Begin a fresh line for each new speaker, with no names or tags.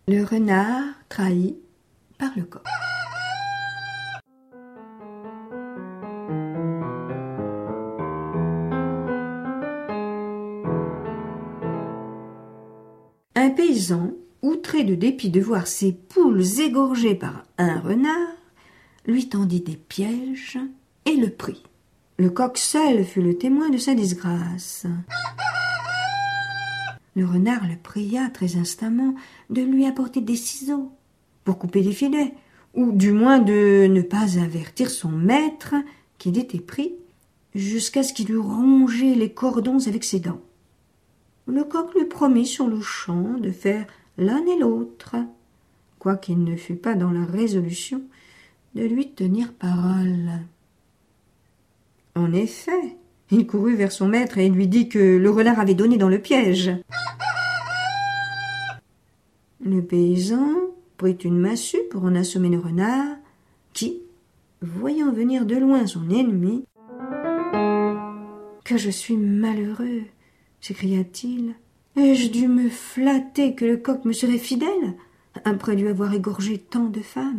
Le renard trahi par le coq. Un paysan, outré de dépit de voir ses poules égorgées par un renard, lui tendit des pièges et le prit. Le coq seul fut le témoin de sa disgrâce. Le renard le pria très instamment de lui apporter des ciseaux pour couper des filets, ou du moins de ne pas avertir son maître qu'il était pris, jusqu'à ce qu'il eût rongé les cordons avec ses dents. Le coq lui promit sur le champ de faire l'un et l'autre, quoiqu'il ne fût pas dans la résolution de lui tenir parole. En effet, il courut vers son maître et lui dit que le renard avait donné dans le piège. Le paysan prit une massue pour en assommer le renard, qui, voyant venir de loin son ennemi, « Que je suis malheureux !» s'écria-t-il. « Ai-je dû me flatter que le coq me serait fidèle, après lui avoir égorgé tant de femmes ?»